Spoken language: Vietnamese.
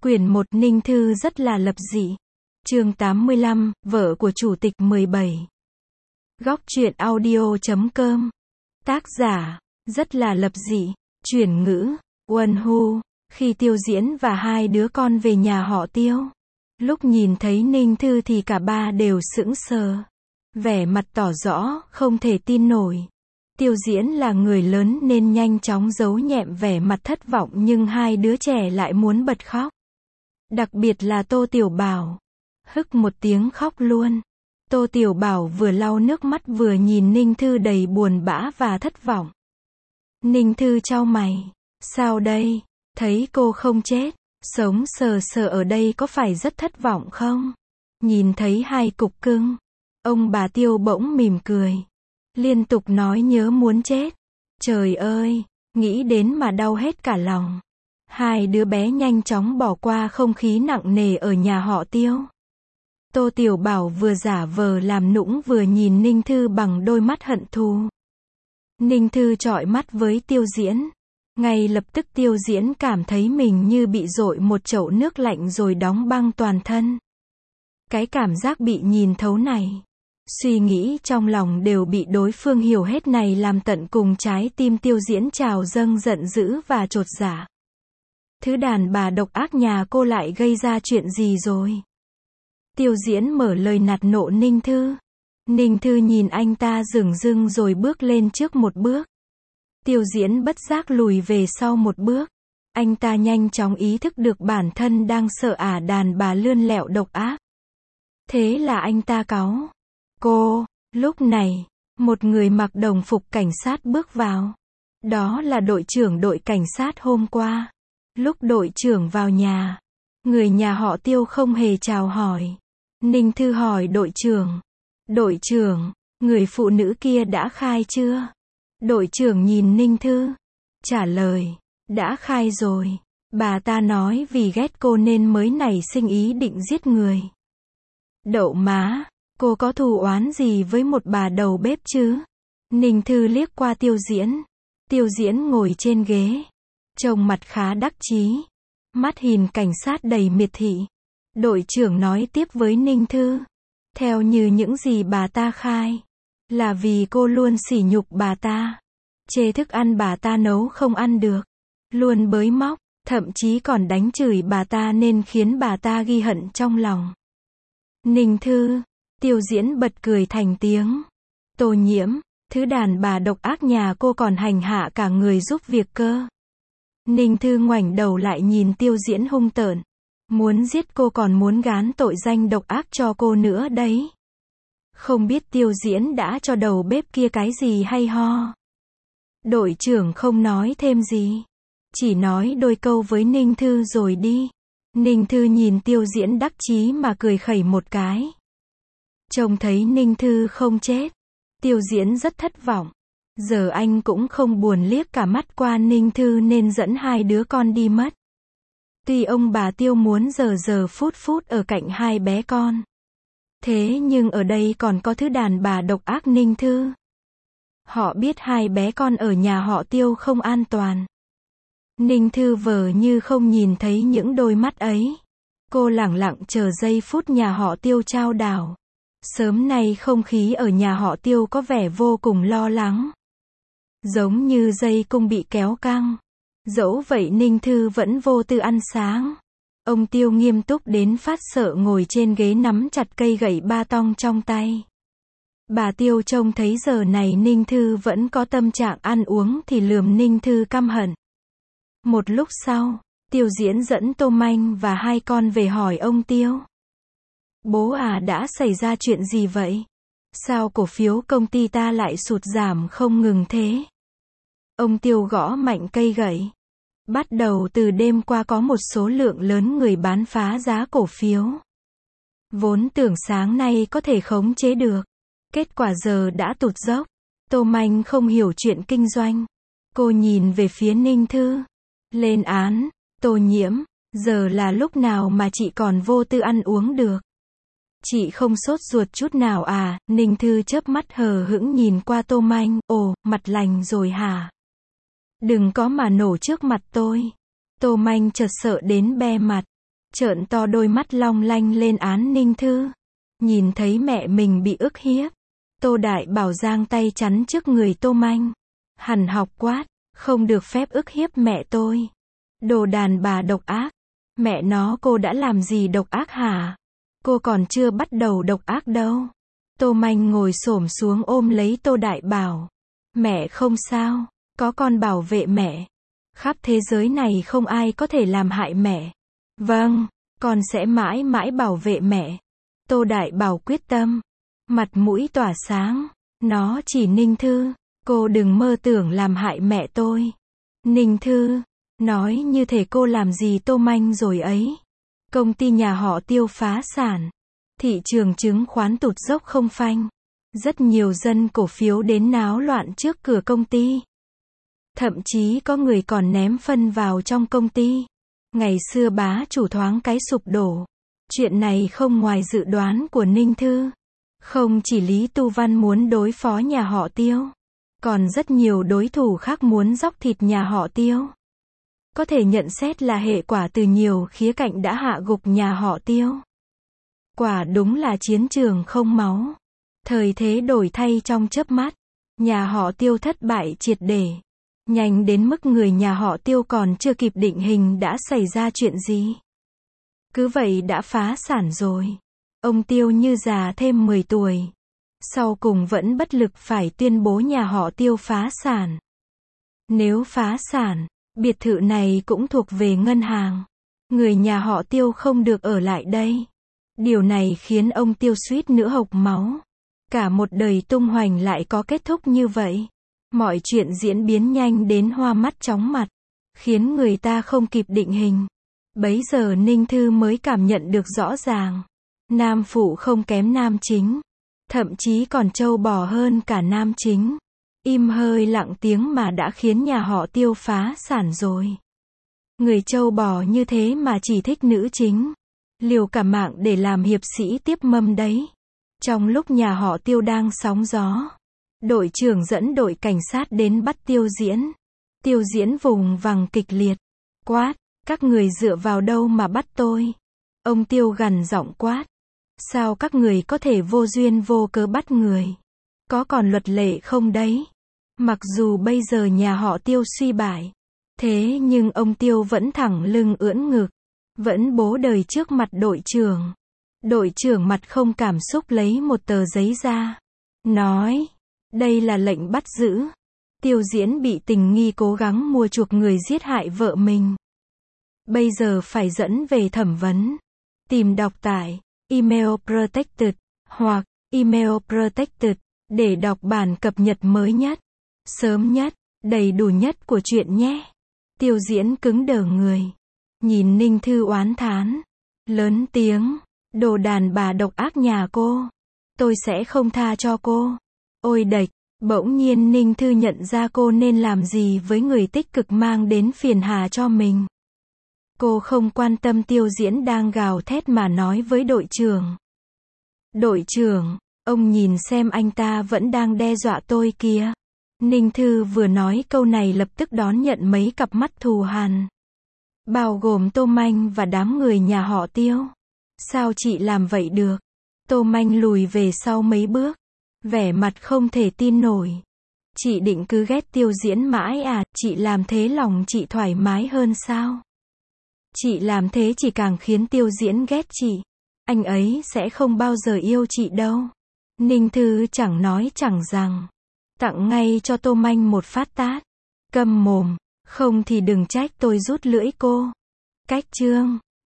Quyển 1 Ninh Thư rất là lập dị. Chương 85, vợ của chủ tịch 17. Góc truyện audio.com. Tác giả, rất là lập dị. Chuyển ngữ, Uân Hu. Khi Tiêu Diễn và hai đứa con về nhà họ Tiêu, lúc nhìn thấy Ninh Thư thì cả ba đều sững sờ. Vẻ mặt tỏ rõ, không thể tin nổi. Tiêu Diễn là người lớn nên nhanh chóng giấu nhẹm vẻ mặt thất vọng, nhưng hai đứa trẻ lại muốn bật khóc. Đặc biệt là Tô Tiểu Bảo. Hức một tiếng khóc luôn. Tô Tiểu Bảo vừa lau nước mắt vừa nhìn Ninh Thư đầy buồn bã và thất vọng. Ninh Thư chau mày. Sao đây? Thấy cô không chết, sống sờ sờ ở đây có phải rất thất vọng không? Nhìn thấy hai cục cưng, ông bà Tiêu bỗng mỉm cười. Liên tục nói nhớ muốn chết. Trời ơi, nghĩ đến mà đau hết cả lòng. Hai đứa bé nhanh chóng bỏ qua không khí nặng nề ở nhà họ Tiêu. Tô Tiểu Bảo vừa giả vờ làm nũng vừa nhìn Ninh Thư bằng đôi mắt hận thù. Ninh Thư chọi mắt với Tiêu Diễn. Ngay lập tức Tiêu Diễn cảm thấy mình như bị dội một chậu nước lạnh rồi đóng băng toàn thân. Cái cảm giác bị nhìn thấu này, suy nghĩ trong lòng đều bị đối phương hiểu hết này làm tận cùng trái tim Tiêu Diễn trào dâng giận dữ và chột dạ. Thứ đàn bà độc ác nhà cô lại gây ra chuyện gì rồi? Tiêu Diễn mở lời nạt nộ Ninh Thư. Ninh Thư nhìn anh ta dửng dưng rồi bước lên trước một bước. Tiêu Diễn bất giác lùi về sau một bước. Anh ta nhanh chóng ý thức được bản thân đang sợ đàn bà lươn lẹo độc ác. Thế là anh ta cáu. Cô, lúc này, một người mặc đồng phục cảnh sát bước vào. Đó là đội trưởng đội cảnh sát hôm qua. Lúc đội trưởng vào nhà, người nhà họ Tiêu không hề chào hỏi. Ninh Thư hỏi đội trưởng, người phụ nữ kia đã khai chưa? Đội trưởng nhìn Ninh Thư, trả lời, đã khai rồi. Bà ta nói vì ghét cô nên mới nảy sinh ý định giết người. Đậu má, cô có thù oán gì với một bà đầu bếp chứ? Ninh Thư liếc qua Tiêu Diễn. Tiêu Diễn ngồi trên ghế, trông mặt khá đắc chí, mắt nhìn cảnh sát đầy miệt thị. Đội trưởng nói tiếp với Ninh Thư, theo như những gì bà ta khai, là vì cô luôn sỉ nhục bà ta, chê thức ăn bà ta nấu không ăn được, luôn bới móc, thậm chí còn đánh chửi bà ta nên khiến bà ta ghi hận trong lòng. Ninh Thư, Tiêu Diễn bật cười thành tiếng. Tô Nhiễm, thứ đàn bà độc ác nhà cô còn hành hạ cả người giúp việc cơ. Ninh Thư ngoảnh đầu lại nhìn Tiêu Diễn hung tợn. Muốn giết cô còn muốn gán tội danh độc ác cho cô nữa đấy. Không biết Tiêu Diễn đã cho đầu bếp kia cái gì hay ho. Đội trưởng không nói thêm gì, chỉ nói đôi câu với Ninh Thư rồi đi. Ninh Thư nhìn Tiêu Diễn đắc chí mà cười khẩy một cái. Trông thấy Ninh Thư không chết, Tiêu Diễn rất thất vọng. Giờ anh cũng không buồn liếc cả mắt qua Ninh Thư nên dẫn hai đứa con đi mất. Tuy ông bà Tiêu muốn giờ phút ở cạnh hai bé con, thế nhưng ở đây còn có thứ đàn bà độc ác Ninh Thư. Họ biết hai bé con ở nhà họ Tiêu không an toàn. Ninh Thư vờ như không nhìn thấy những đôi mắt ấy. Cô lẳng lặng chờ giây phút nhà họ Tiêu trao đảo. Sớm nay không khí ở nhà họ Tiêu có vẻ vô cùng lo lắng. Giống như dây cung bị kéo căng. Dẫu vậy Ninh Thư vẫn vô tư ăn sáng. Ông Tiêu nghiêm túc đến phát sợ ngồi trên ghế nắm chặt cây gậy ba tong trong tay. Bà Tiêu trông thấy giờ này Ninh Thư vẫn có tâm trạng ăn uống thì lườm Ninh Thư căm hận. Một lúc sau, Tiêu Diễn dẫn Tô Manh và hai con về hỏi ông Tiêu. Bố đã xảy ra chuyện gì vậy? Sao cổ phiếu công ty ta lại sụt giảm không ngừng thế? Ông Tiêu gõ mạnh cây gậy. Bắt đầu từ đêm qua có một số lượng lớn người bán phá giá cổ phiếu. Vốn tưởng sáng nay có thể khống chế được. Kết quả giờ đã tụt dốc. Tô Manh không hiểu chuyện kinh doanh. Cô nhìn về phía Ninh Thư. Lên án, Tô Nhiễm, giờ là lúc nào mà chị còn vô tư ăn uống được? Chị không sốt ruột chút nào à? Ninh Thư chớp mắt hờ hững nhìn qua Tô Manh. Ồ, mặt lành rồi hả? Đừng có mà nổ trước mặt tôi. Tô Manh chợt sợ đến be mặt. trợn to đôi mắt long lanh lên án Ninh Thư. Nhìn thấy mẹ mình bị ức hiếp, Tô Đại Bảo giang tay chắn trước người Tô Manh. Hằn học quát, không được phép ức hiếp mẹ tôi. Đồ đàn bà độc ác. Mẹ nó, cô đã làm gì độc ác hả? Cô còn chưa bắt đầu độc ác đâu. Tô Manh ngồi xổm xuống ôm lấy Tô Đại Bảo. Mẹ không sao, có con bảo vệ mẹ. Khắp thế giới này không ai có thể làm hại mẹ. Vâng, con sẽ mãi mãi bảo vệ mẹ. Tô Đại Bảo quyết tâm. Mặt mũi tỏa sáng. Nó chỉ Ninh Thư. Cô đừng mơ tưởng làm hại mẹ tôi. Ninh Thư. Nói như thể cô làm gì Tô Manh rồi ấy. Công ty nhà họ Tiêu phá sản. Thị trường chứng khoán tụt dốc không phanh. Rất nhiều dân cổ phiếu đến náo loạn trước cửa công ty. Thậm chí có người còn ném phân vào trong công ty. Ngày xưa bá chủ thoáng cái sụp đổ. Chuyện này không ngoài dự đoán của Ninh Thư. Không chỉ Lý Tu Văn muốn đối phó nhà họ Tiêu, còn rất nhiều đối thủ khác muốn dóc thịt nhà họ Tiêu. Có thể nhận xét là hệ quả từ nhiều khía cạnh đã hạ gục nhà họ Tiêu. Quả đúng là chiến trường không máu. Thời thế đổi thay trong chớp mắt. Nhà họ Tiêu thất bại triệt để. Nhanh đến mức người nhà họ Tiêu còn chưa kịp định hình đã xảy ra chuyện gì. Cứ vậy đã phá sản rồi. Ông Tiêu như già thêm 10 tuổi. Sau cùng vẫn bất lực phải tuyên bố nhà họ Tiêu phá sản. Nếu phá sản, biệt thự này cũng thuộc về ngân hàng. Người nhà họ Tiêu không được ở lại đây. Điều này khiến ông Tiêu suýt nữa hộc máu. Cả một đời tung hoành lại có kết thúc như vậy. Mọi chuyện diễn biến nhanh đến hoa mắt chóng mặt, khiến người ta không kịp định hình. Bấy giờ Ninh Thư mới cảm nhận được rõ ràng. Nam phụ không kém nam chính. Thậm chí còn trâu bò hơn cả nam chính. Im hơi lặng tiếng mà đã khiến nhà họ Tiêu phá sản rồi. Người trâu bò như thế mà chỉ thích nữ chính. Liều cả mạng để làm hiệp sĩ tiếp mâm đấy. Trong lúc nhà họ Tiêu đang sóng gió, đội trưởng dẫn đội cảnh sát đến bắt Tiêu Diễn. Tiêu Diễn vùng vằng kịch liệt. Quát, các người dựa vào đâu mà bắt tôi? Ông Tiêu gằn giọng quát. Sao các người có thể vô duyên vô cớ bắt người? Có còn luật lệ không đấy? Mặc dù bây giờ nhà họ Tiêu suy bại, thế nhưng ông Tiêu vẫn thẳng lưng ưỡn ngực, vẫn bố đời trước mặt đội trưởng. Đội trưởng mặt không cảm xúc lấy một tờ giấy ra, nói, đây là lệnh bắt giữ. Tiêu Diễn bị tình nghi cố gắng mua chuộc người giết hại vợ mình. Bây giờ phải dẫn về thẩm vấn. Tìm đọc tại Email Protected hoặc Email Protected để đọc bản cập nhật mới nhất, sớm nhất, đầy đủ nhất của chuyện nhé. Tiêu Diễn cứng đờ người, nhìn Ninh Thư oán thán, lớn tiếng, đồ đàn bà độc ác nhà cô, tôi sẽ không tha cho cô. Ôi đệch, bỗng nhiên Ninh Thư nhận ra cô nên làm gì với người tích cực mang đến phiền hà cho mình. Cô không quan tâm Tiêu Diễn đang gào thét mà nói với đội trưởng. Đội trưởng, ông nhìn xem anh ta vẫn đang đe dọa tôi kìa. Ninh Thư vừa nói câu này lập tức đón nhận mấy cặp mắt thù hằn. Bao gồm Tô Manh và đám người nhà họ Tiêu. Sao chị làm vậy được? Tô Manh lùi về sau mấy bước, vẻ mặt không thể tin nổi. Chị định cứ ghét Tiêu Diễn mãi à? Chị làm thế lòng chị thoải mái hơn sao? Chị làm thế chỉ càng khiến Tiêu Diễn ghét chị. Anh ấy sẽ không bao giờ yêu chị đâu. Ninh Thư chẳng nói chẳng rằng, tặng ngay cho Tô Manh một phát tát. Câm mồm, không thì đừng trách tôi rút lưỡi cô. Cách chương